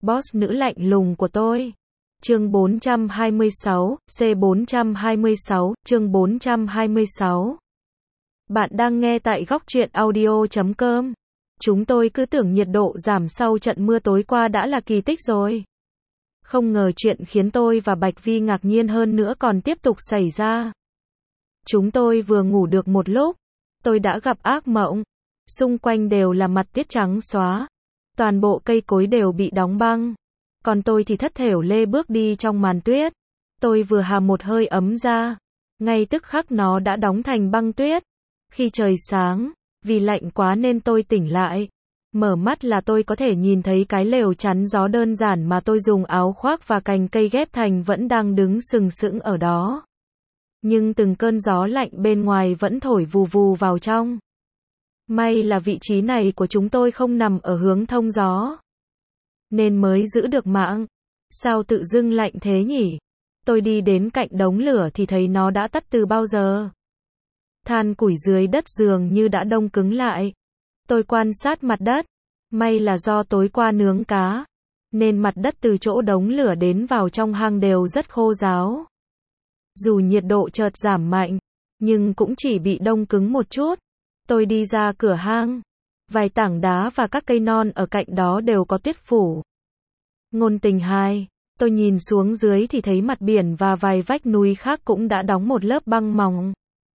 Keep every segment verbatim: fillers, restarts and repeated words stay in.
boss nữ lạnh lùng của tôi. Chương bốn trăm hai mươi sáu, C bốn trăm hai mươi sáu, chương bốn trăm hai mươi sáu. Bạn đang nghe tại góc truyện audio chấm com. Chúng tôi cứ tưởng nhiệt độ giảm sau trận mưa tối qua đã là kỳ tích rồi. Không ngờ chuyện khiến tôi và Bạch Vi ngạc nhiên hơn nữa còn tiếp tục xảy ra. Chúng tôi vừa ngủ được một lúc, tôi đã gặp ác mộng. Xung quanh đều là mặt tuyết trắng xóa. Toàn bộ cây cối đều bị đóng băng. Còn tôi thì thất thểu lê bước đi trong màn tuyết. Tôi vừa hàm một hơi ấm ra, ngay tức khắc nó đã đóng thành băng tuyết. Khi trời sáng, vì lạnh quá nên tôi tỉnh lại. Mở mắt là tôi có thể nhìn thấy cái lều chắn gió đơn giản mà tôi dùng áo khoác và cành cây ghép thành vẫn đang đứng sừng sững ở đó. Nhưng từng cơn gió lạnh bên ngoài vẫn thổi vù vù vào trong. May là vị trí này của chúng tôi không nằm ở hướng thông gió, nên mới giữ được mạng. Sao tự dưng lạnh thế nhỉ? Tôi đi đến cạnh đống lửa thì thấy nó đã tắt từ bao giờ. Than củi dưới đất dường như đã đông cứng lại. Tôi quan sát mặt đất. May là do tối qua nướng cá, nên mặt đất từ chỗ đống lửa đến vào trong hang đều rất khô ráo. Dù nhiệt độ chợt giảm mạnh, nhưng cũng chỉ bị đông cứng một chút. Tôi đi ra cửa hang. Vài tảng đá và các cây non ở cạnh đó đều có tuyết phủ. Ngôn tình hai. Tôi nhìn xuống dưới thì thấy mặt biển và vài vách núi khác cũng đã đóng một lớp băng mỏng.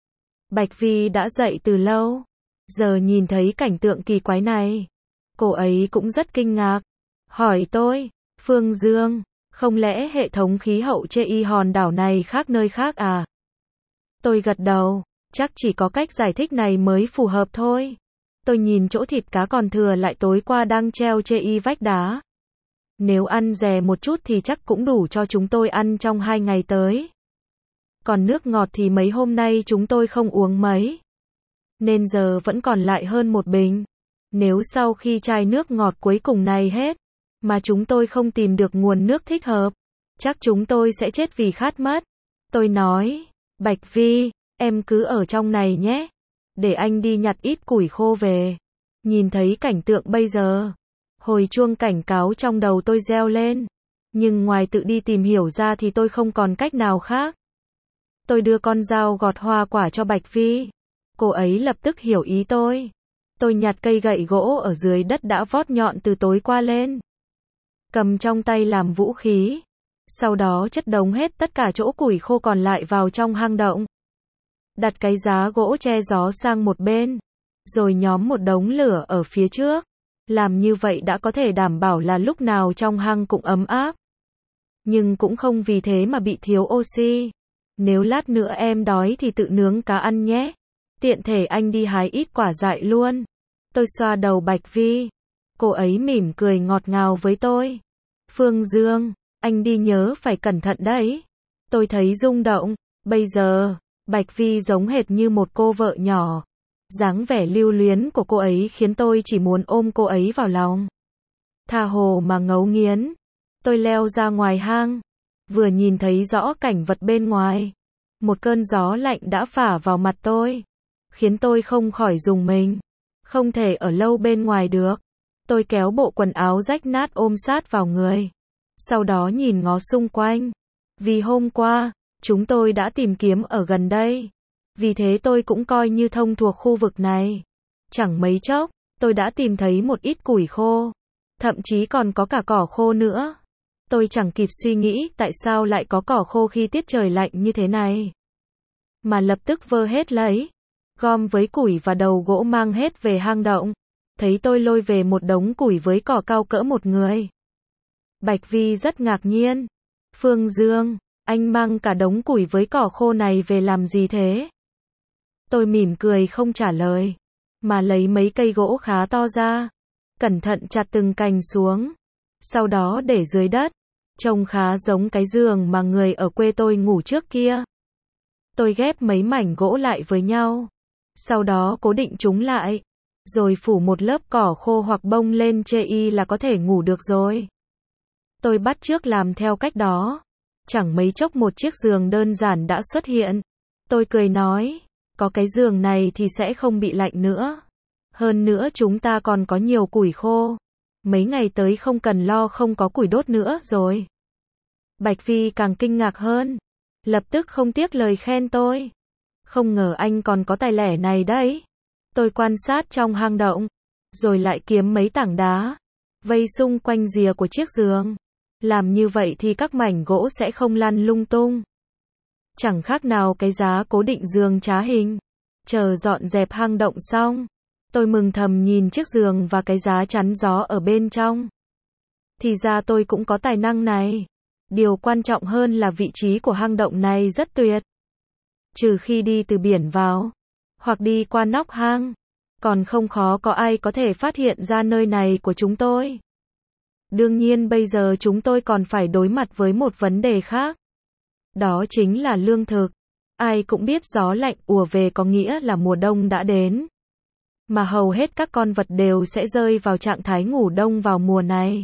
Bạch Vi đã dậy từ lâu. Giờ nhìn thấy cảnh tượng kỳ quái này, cô ấy cũng rất kinh ngạc. Hỏi tôi, Phương Dương, không lẽ hệ thống khí hậu chê y hòn đảo này khác nơi khác à? Tôi gật đầu, chắc chỉ có cách giải thích này mới phù hợp thôi. Tôi nhìn chỗ thịt cá còn thừa lại tối qua đang treo chê y vách đá. Nếu ăn dè một chút thì chắc cũng đủ cho chúng tôi ăn trong hai ngày tới. Còn nước ngọt thì mấy hôm nay chúng tôi không uống mấy, nên giờ vẫn còn lại hơn một bình. Nếu sau khi chai nước ngọt cuối cùng này hết, mà chúng tôi không tìm được nguồn nước thích hợp, chắc chúng tôi sẽ chết vì khát mất. Tôi nói, Bạch Vi, em cứ ở trong này nhé, để anh đi nhặt ít củi khô về. Nhìn thấy cảnh tượng bây giờ, hồi chuông cảnh cáo trong đầu tôi reo lên. Nhưng ngoài tự đi tìm hiểu ra thì tôi không còn cách nào khác. Tôi đưa con dao gọt hoa quả cho Bạch Vi. Cô ấy lập tức hiểu ý tôi. Tôi nhặt cây gậy gỗ ở dưới đất đã vót nhọn từ tối qua lên, cầm trong tay làm vũ khí. Sau đó chất đống hết tất cả chỗ củi khô còn lại vào trong hang động. Đặt cái giá gỗ che gió sang một bên, rồi nhóm một đống lửa ở phía trước. Làm như vậy đã có thể đảm bảo là lúc nào trong hang cũng ấm áp. Nhưng cũng không vì thế mà bị thiếu oxy. Nếu lát nữa em đói thì tự nướng cá ăn nhé. Tiện thể anh đi hái ít quả dại luôn. Tôi xoa đầu Bạch Vi. Cô ấy mỉm cười ngọt ngào với tôi. Phương Dương, anh đi nhớ phải cẩn thận đấy. Tôi thấy rung động. Bây giờ, Bạch Vi giống hệt như một cô vợ nhỏ. Dáng vẻ lưu luyến của cô ấy khiến tôi chỉ muốn ôm cô ấy vào lòng, tha hồ mà ngấu nghiến. Tôi leo ra ngoài hang, vừa nhìn thấy rõ cảnh vật bên ngoài, một cơn gió lạnh đã phả vào mặt tôi, khiến tôi không khỏi rùng mình. Không thể ở lâu bên ngoài được. Tôi kéo bộ quần áo rách nát ôm sát vào người, sau đó nhìn ngó xung quanh. Vì hôm qua, chúng tôi đã tìm kiếm ở gần đây, vì thế tôi cũng coi như thông thuộc khu vực này. Chẳng mấy chốc, tôi đã tìm thấy một ít củi khô, thậm chí còn có cả cỏ khô nữa. Tôi chẳng kịp suy nghĩ tại sao lại có cỏ khô khi tiết trời lạnh như thế này, mà lập tức vơ hết lấy, gom với củi và đầu gỗ mang hết về hang động. Thấy tôi lôi về một đống củi với cỏ cao cỡ một người, Bạch Vi rất ngạc nhiên. Phương Dương, anh mang cả đống củi với cỏ khô này về làm gì thế? Tôi mỉm cười không trả lời, mà lấy mấy cây gỗ khá to ra, cẩn thận chặt từng cành xuống, sau đó để dưới đất, trông khá giống cái giường mà người ở quê tôi ngủ trước kia. Tôi ghép mấy mảnh gỗ lại với nhau, sau đó cố định chúng lại, rồi phủ một lớp cỏ khô hoặc bông lên chê y là có thể ngủ được rồi. Tôi bắt chước làm theo cách đó. Chẳng mấy chốc một chiếc giường đơn giản đã xuất hiện. Tôi cười nói, có cái giường này thì sẽ không bị lạnh nữa. Hơn nữa chúng ta còn có nhiều củi khô. Mấy ngày tới không cần lo không có củi đốt nữa rồi. Bạch Vi càng kinh ngạc hơn. Lập tức không tiếc lời khen tôi. Không ngờ anh còn có tài lẻ này đấy. Tôi quan sát trong hang động. Rồi lại kiếm mấy tảng đá. Vây xung quanh rìa của chiếc giường. Làm như vậy thì các mảnh gỗ sẽ không lăn lung tung. Chẳng khác nào cái giá cố định giường trá hình. Chờ dọn dẹp hang động xong. Tôi mừng thầm nhìn chiếc giường và cái giá chắn gió ở bên trong. Thì ra tôi cũng có tài năng này. Điều quan trọng hơn là vị trí của hang động này rất tuyệt. Trừ khi đi từ biển vào, hoặc đi qua nóc hang, còn không khó có ai có thể phát hiện ra nơi này của chúng tôi. Đương nhiên bây giờ chúng tôi còn phải đối mặt với một vấn đề khác. Đó chính là lương thực. Ai cũng biết gió lạnh ùa về có nghĩa là mùa đông đã đến. Mà hầu hết các con vật đều sẽ rơi vào trạng thái ngủ đông vào mùa này.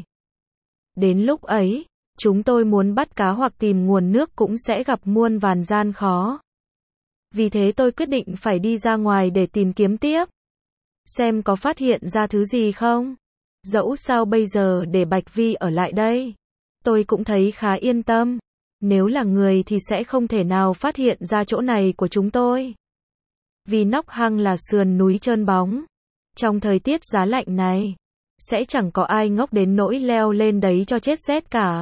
Đến lúc ấy, chúng tôi muốn bắt cá hoặc tìm nguồn nước cũng sẽ gặp muôn vàn gian khó. Vì thế tôi quyết định phải đi ra ngoài để tìm kiếm tiếp. Xem có phát hiện ra thứ gì không? Dẫu sao bây giờ để Bạch Vi ở lại đây. Tôi cũng thấy khá yên tâm. Nếu là người thì sẽ không thể nào phát hiện ra chỗ này của chúng tôi. Vì nóc hang là sườn núi trơn bóng. Trong thời tiết giá lạnh này, sẽ chẳng có ai ngốc đến nỗi leo lên đấy cho chết rét cả.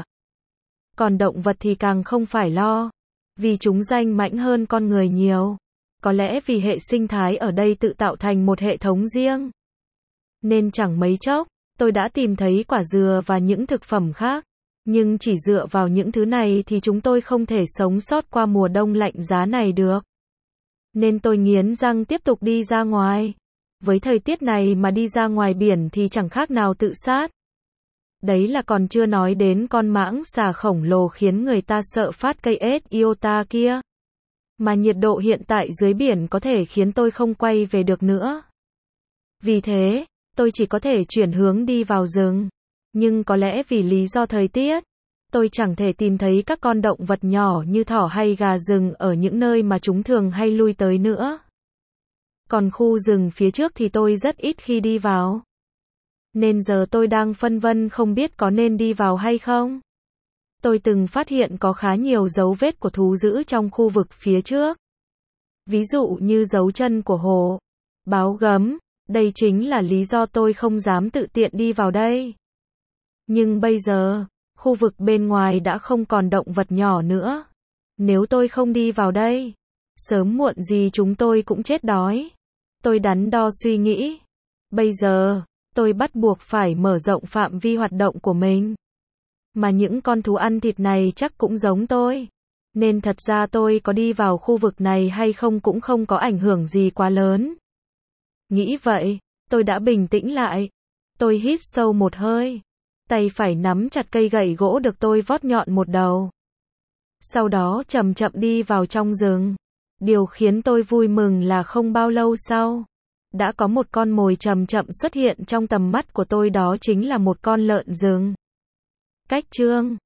Còn động vật thì càng không phải lo. Vì chúng danh mãnh hơn con người nhiều. Có lẽ vì hệ sinh thái ở đây tự tạo thành một hệ thống riêng. Nên chẳng mấy chốc, tôi đã tìm thấy quả dừa và những thực phẩm khác. Nhưng chỉ dựa vào những thứ này thì chúng tôi không thể sống sót qua mùa đông lạnh giá này được. Nên tôi nghiến răng tiếp tục đi ra ngoài. Với thời tiết này mà đi ra ngoài biển thì chẳng khác nào tự sát. Đấy là còn chưa nói đến con mãng xà khổng lồ khiến người ta sợ phát cây ếch iota kia. Mà nhiệt độ hiện tại dưới biển có thể khiến tôi không quay về được nữa. Vì thế, tôi chỉ có thể chuyển hướng đi vào rừng. Nhưng có lẽ vì lý do thời tiết, tôi chẳng thể tìm thấy các con động vật nhỏ như thỏ hay gà rừng ở những nơi mà chúng thường hay lui tới nữa. Còn khu rừng phía trước thì tôi rất ít khi đi vào. Nên giờ tôi đang phân vân không biết có nên đi vào hay không. Tôi từng phát hiện có khá nhiều dấu vết của thú dữ trong khu vực phía trước. Ví dụ như dấu chân của hổ, báo gấm. Đây chính là lý do tôi không dám tự tiện đi vào đây. Nhưng bây giờ, khu vực bên ngoài đã không còn động vật nhỏ nữa. Nếu tôi không đi vào đây, sớm muộn gì chúng tôi cũng chết đói. Tôi đắn đo suy nghĩ. Bây giờ, tôi bắt buộc phải mở rộng phạm vi hoạt động của mình. Mà những con thú ăn thịt này chắc cũng giống tôi. Nên thật ra tôi có đi vào khu vực này hay không cũng không có ảnh hưởng gì quá lớn. Nghĩ vậy, tôi đã bình tĩnh lại. Tôi hít sâu một hơi. Tay phải nắm chặt cây gậy gỗ được tôi vót nhọn một đầu. Sau đó chậm chậm đi vào trong rừng. Điều khiến tôi vui mừng là không bao lâu sau, đã có một con mồi chậm chậm xuất hiện trong tầm mắt của tôi, đó chính là một con lợn rừng. Cách chương